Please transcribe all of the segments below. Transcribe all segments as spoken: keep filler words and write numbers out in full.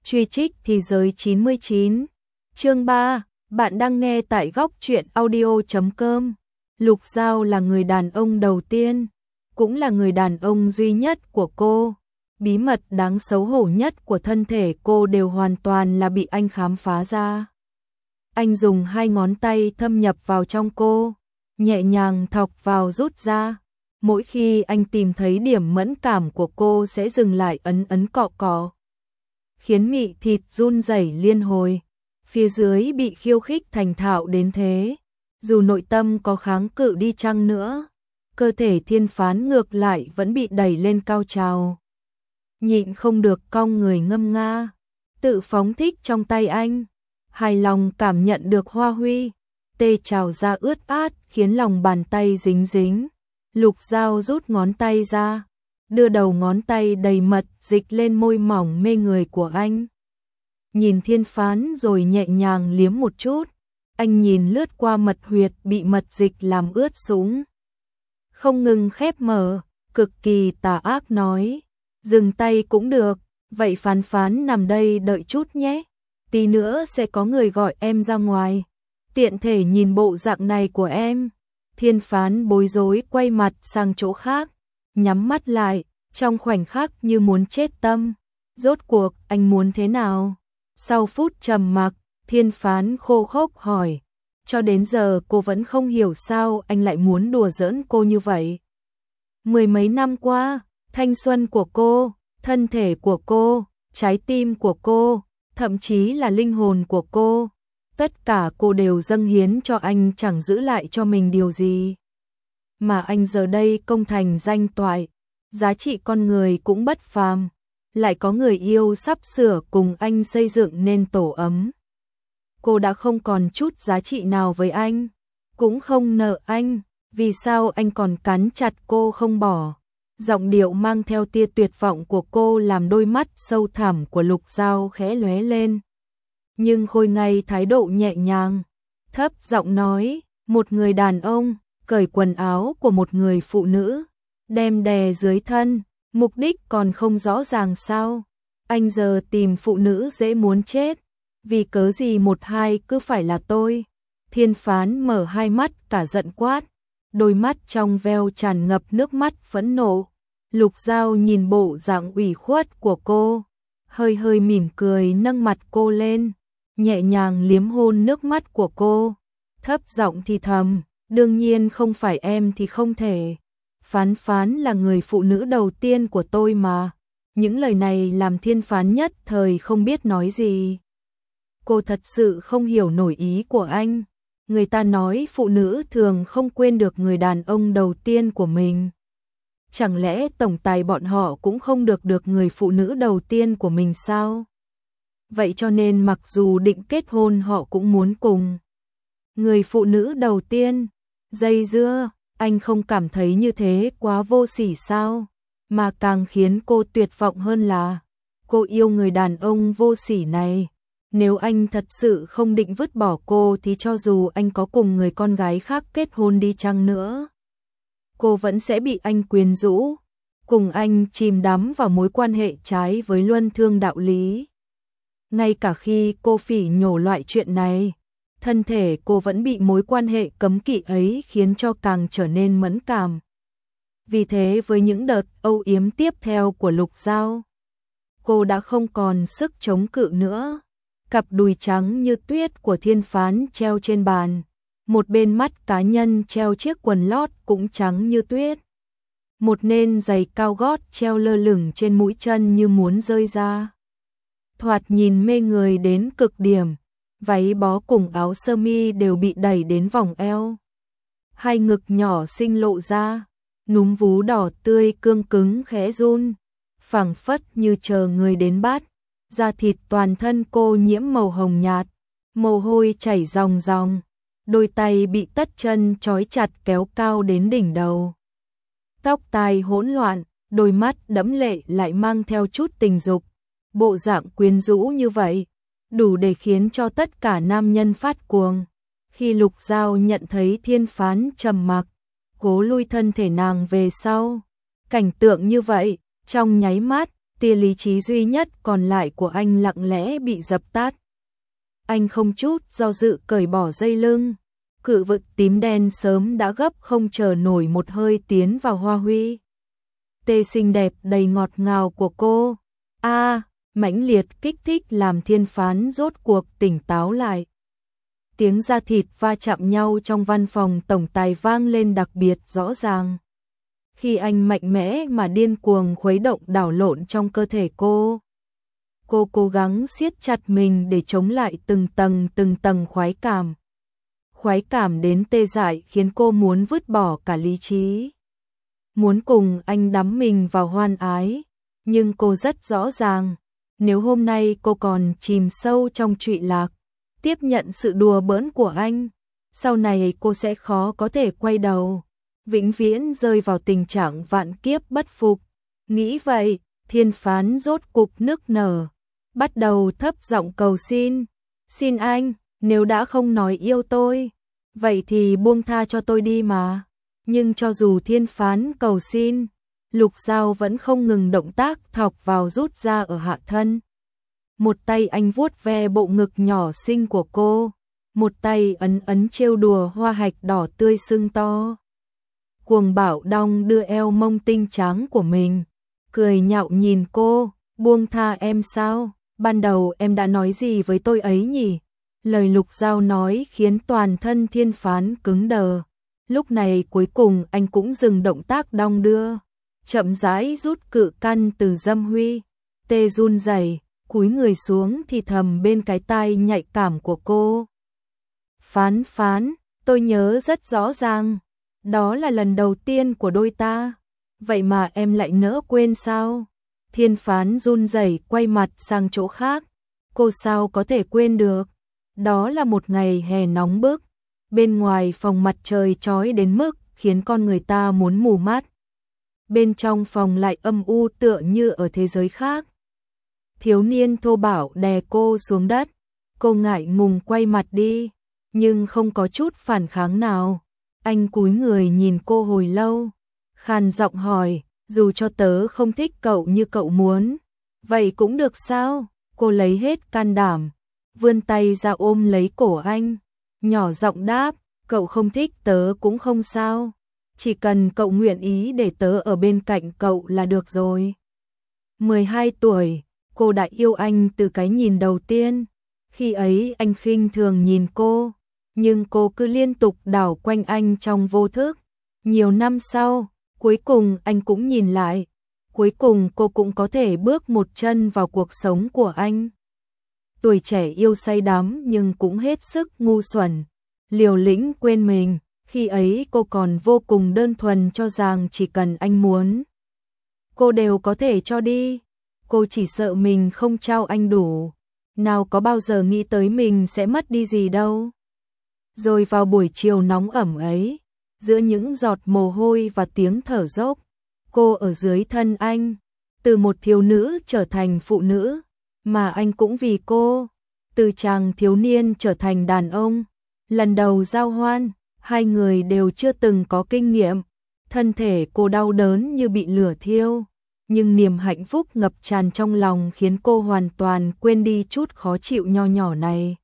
Truy trích thì giới chín mươi chín. Chương ba, bạn đang nghe tại góc truyện audio chấm com. Lục Giao là người đàn ông đầu tiên, cũng là người đàn ông duy nhất của cô. Bí mật đáng xấu hổ nhất của thân thể cô đều hoàn toàn là bị anh khám phá ra. Anh dùng hai ngón tay thâm nhập vào trong cô, nhẹ nhàng thọc vào rút ra. Mỗi khi anh tìm thấy điểm mẫn cảm của cô sẽ dừng lại ấn ấn cọ cọ, khiến mị thịt run rẩy liên hồi. Phía dưới bị khiêu khích thành thạo đến thế, dù nội tâm có kháng cự đi chăng nữa, cơ thể Thiên Phán ngược lại vẫn bị đẩy lên cao trào. Nhịn không được cong người ngâm nga, tự phóng thích trong tay anh, hài lòng cảm nhận được hoa huy, tê trào ra ướt át khiến lòng bàn tay dính dính. Lục Giao rút ngón tay ra, đưa đầu ngón tay đầy mật dịch lên môi mỏng mê người của anh. Nhìn Thiên Phán rồi nhẹ nhàng liếm một chút, anh nhìn lướt qua mật huyệt bị mật dịch làm ướt sũng. Không ngừng khép mở, cực kỳ tà ác nói, dừng tay cũng được, vậy Phán Phán nằm đây đợi chút nhé, tí nữa sẽ có người gọi em ra ngoài, tiện thể nhìn bộ dạng này của em. Thiên Phán bối rối quay mặt sang chỗ khác, nhắm mắt lại, trong khoảnh khắc như muốn chết tâm. Rốt cuộc anh muốn thế nào? Sau phút trầm mặc, Thiên Phán khô khốc hỏi, cho đến giờ cô vẫn không hiểu sao anh lại muốn đùa giỡn cô như vậy. Mười mấy năm qua, thanh xuân của cô, thân thể của cô, trái tim của cô, thậm chí là linh hồn của cô, tất cả cô đều dâng hiến cho anh, chẳng giữ lại cho mình điều gì. Mà anh giờ đây công thành danh toại, giá trị con người cũng bất phàm, lại có người yêu sắp sửa cùng anh xây dựng nên tổ ấm. Cô đã không còn chút giá trị nào với anh, cũng không nợ anh, vì sao anh còn cắn chặt cô không bỏ? Giọng điệu mang theo tia tuyệt vọng của cô làm đôi mắt sâu thẳm của Lục Giao khẽ lóe lên. Nhưng khôi ngay thái độ nhẹ nhàng, thấp giọng nói, một người đàn ông cởi quần áo của một người phụ nữ, đem đè dưới thân, mục đích còn không rõ ràng sao? Anh giờ tìm phụ nữ dễ muốn chết, vì cớ gì một hai cứ phải là tôi? Thiên Phán mở hai mắt cả giận quát, đôi mắt trong veo tràn ngập nước mắt phẫn nộ. Lục Giao nhìn bộ dạng ủy khuất của cô, hơi hơi mỉm cười nâng mặt cô lên, nhẹ nhàng liếm hôn nước mắt của cô, thấp giọng thì thầm, đương nhiên không phải em thì không thể. Phán Phán là người phụ nữ đầu tiên của tôi mà. Những lời này làm Thiên Phán nhất thời không biết nói gì. Cô thật sự không hiểu nổi ý của anh. Người ta nói phụ nữ thường không quên được người đàn ông đầu tiên của mình. Chẳng lẽ tổng tài bọn họ cũng không được được người phụ nữ đầu tiên của mình sao? Vậy cho nên mặc dù định kết hôn họ cũng muốn cùng người phụ nữ đầu tiên. Dây dưa, anh không cảm thấy như thế quá vô sỉ sao? Mà càng khiến cô tuyệt vọng hơn là cô yêu người đàn ông vô sỉ này. Nếu anh thật sự không định vứt bỏ cô thì cho dù anh có cùng người con gái khác kết hôn đi chăng nữa, cô vẫn sẽ bị anh quyến rũ, cùng anh chìm đắm vào mối quan hệ trái với luân thương đạo lý. Ngay cả khi cô phỉ nhổ loại chuyện này, thân thể cô vẫn bị mối quan hệ cấm kỵ ấy khiến cho càng trở nên mẫn cảm. Vì thế với những đợt âu yếm tiếp theo của Lục Giao, cô đã không còn sức chống cự nữa. Cặp đùi trắng như tuyết của Thiên Phán treo trên bàn, một bên mắt cá nhân treo chiếc quần lót cũng trắng như tuyết. Một nền giày cao gót treo lơ lửng trên mũi chân như muốn rơi ra. Thoạt nhìn mê người đến cực điểm, váy bó cùng áo sơ mi đều bị đẩy đến vòng eo. Hai ngực nhỏ xinh lộ ra, núm vú đỏ tươi cương cứng khẽ run, phảng phất như chờ người đến bắt. Da thịt toàn thân cô nhiễm màu hồng nhạt, mồ hôi chảy ròng ròng, đôi tay bị tất chân trói chặt kéo cao đến đỉnh đầu. Tóc tai hỗn loạn, đôi mắt đẫm lệ lại mang theo chút tình dục, bộ dạng quyến rũ như vậy, đủ để khiến cho tất cả nam nhân phát cuồng. Khi Lục Giao nhận thấy Thiên Phán trầm mặc, cố lui thân thể nàng về sau, cảnh tượng như vậy, trong nháy mắt, tia lý trí duy nhất còn lại của anh lặng lẽ bị dập tắt. Anh không chút do dự cởi bỏ dây lưng, cự vực tím đen sớm đã gấp không chờ nổi một hơi tiến vào Hoa Huy. Tê xinh đẹp đầy ngọt ngào của cô, a mãnh liệt kích thích làm Thiên Phán rốt cuộc tỉnh táo lại. Tiếng da thịt va chạm nhau trong văn phòng tổng tài vang lên đặc biệt rõ ràng. Khi anh mạnh mẽ mà điên cuồng khuấy động đảo lộn trong cơ thể cô. Cô cố gắng siết chặt mình để chống lại từng tầng từng tầng khoái cảm. Khoái cảm đến tê dại khiến cô muốn vứt bỏ cả lý trí. Muốn cùng anh đắm mình vào hoan ái, nhưng cô rất rõ ràng, nếu hôm nay cô còn chìm sâu trong trụy lạc, tiếp nhận sự đùa bỡn của anh, sau này cô sẽ khó có thể quay đầu, vĩnh viễn rơi vào tình trạng vạn kiếp bất phục. Nghĩ vậy, Thiên Phán rốt cục nức nở, bắt đầu thấp giọng cầu xin, xin anh, nếu đã không nói yêu tôi, vậy thì buông tha cho tôi đi mà. Nhưng cho dù Thiên Phán cầu xin, Lục Giao vẫn không ngừng động tác thọc vào rút ra ở hạ thân. Một tay anh vuốt ve bộ ngực nhỏ xinh của cô, một tay ấn ấn trêu đùa hoa hạch đỏ tươi sưng to. Cuồng bạo đong đưa eo mông tinh trắng của mình, cười nhạo nhìn cô, buông tha em sao, ban đầu em đã nói gì với tôi ấy nhỉ? Lời Lục Giao nói khiến toàn thân Thiên Phán cứng đờ. Lúc này cuối cùng anh cũng dừng động tác đong đưa, chậm rãi rút cự căn từ Dâm Huy. Tê run rẩy, cúi người xuống thì thầm bên cái tai nhạy cảm của cô. Phán Phán, tôi nhớ rất rõ ràng, đó là lần đầu tiên của đôi ta, vậy mà em lại nỡ quên sao? Thiên Phán run rẩy quay mặt sang chỗ khác, cô sao có thể quên được, đó là một ngày hè nóng bức. Bên ngoài phòng mặt trời chói đến mức khiến con người ta muốn mù mắt. Bên trong phòng lại âm u tựa như ở thế giới khác. Thiếu niên thô bạo đè cô xuống đất. Cô ngại ngùng quay mặt đi, nhưng không có chút phản kháng nào. Anh cúi người nhìn cô hồi lâu, khàn giọng hỏi, dù cho tớ không thích cậu như cậu muốn, vậy cũng được sao? Cô lấy hết can đảm, vươn tay ra ôm lấy cổ anh. Nhỏ giọng đáp, cậu không thích tớ cũng không sao, chỉ cần cậu nguyện ý để tớ ở bên cạnh cậu là được rồi. mười hai tuổi, cô đã yêu anh từ cái nhìn đầu tiên, khi ấy anh khinh thường nhìn cô, nhưng cô cứ liên tục đảo quanh anh trong vô thức. Nhiều năm sau, cuối cùng anh cũng nhìn lại, cuối cùng cô cũng có thể bước một chân vào cuộc sống của anh. Tuổi trẻ yêu say đắm nhưng cũng hết sức ngu xuẩn, liều lĩnh quên mình, khi ấy cô còn vô cùng đơn thuần cho rằng chỉ cần anh muốn, cô đều có thể cho đi, cô chỉ sợ mình không trao anh đủ, nào có bao giờ nghĩ tới mình sẽ mất đi gì đâu. Rồi vào buổi chiều nóng ẩm ấy, giữa những giọt mồ hôi và tiếng thở dốc, cô ở dưới thân anh, từ một thiếu nữ trở thành phụ nữ, mà anh cũng vì cô, từ chàng thiếu niên trở thành đàn ông. Lần đầu giao hoan, hai người đều chưa từng có kinh nghiệm, thân thể cô đau đớn như bị lửa thiêu, nhưng niềm hạnh phúc ngập tràn trong lòng khiến cô hoàn toàn quên đi chút khó chịu nho nhỏ này.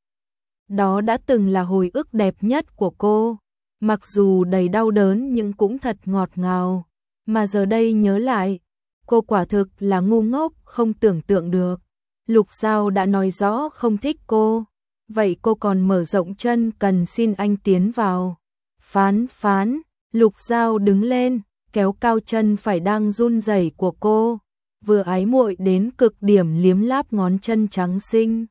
Đó đã từng là hồi ức đẹp nhất của cô, mặc dù đầy đau đớn nhưng cũng thật ngọt ngào, mà giờ đây nhớ lại, cô quả thực là ngu ngốc không tưởng tượng được. Lục Giao đã nói rõ không thích cô, vậy cô còn mở rộng chân cần xin anh tiến vào. Phán Phán, Lục Giao đứng lên, kéo cao chân phải đang run rẩy của cô, vừa ái muội đến cực điểm liếm láp ngón chân trắng xinh.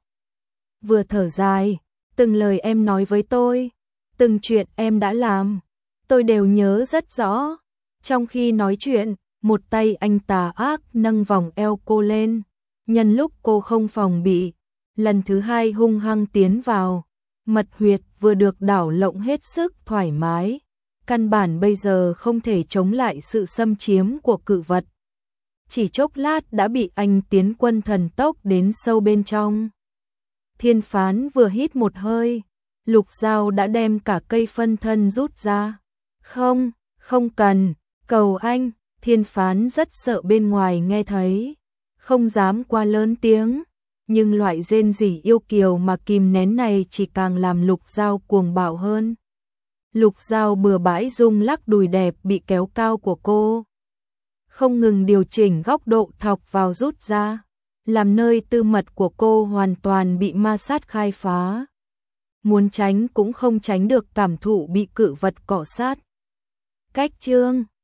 Vừa thở dài, từng lời em nói với tôi, từng chuyện em đã làm, tôi đều nhớ rất rõ. Trong khi nói chuyện, một tay anh tà ác nâng vòng eo cô lên, nhân lúc cô không phòng bị, lần thứ hai hung hăng tiến vào, mật huyệt vừa được đảo lộng hết sức thoải mái, căn bản bây giờ không thể chống lại sự xâm chiếm của cự vật. Chỉ chốc lát đã bị anh tiến quân thần tốc đến sâu bên trong. Thiên Phán vừa hít một hơi, Lục Giao đã đem cả cây phân thân rút ra. Không, không cần, cầu anh, Thiên Phán rất sợ bên ngoài nghe thấy. không dám quá lớn tiếng, nhưng loại rên rỉ yêu kiều mà kìm nén này chỉ càng làm Lục Giao cuồng bạo hơn. Lục Giao bừa bãi rung lắc đùi đẹp bị kéo cao của cô, không ngừng điều chỉnh góc độ thọc vào rút ra, làm nơi tư mật của cô hoàn toàn bị ma sát khai phá. Muốn tránh cũng không tránh được cảm thụ bị cự vật cọ sát. Cách chương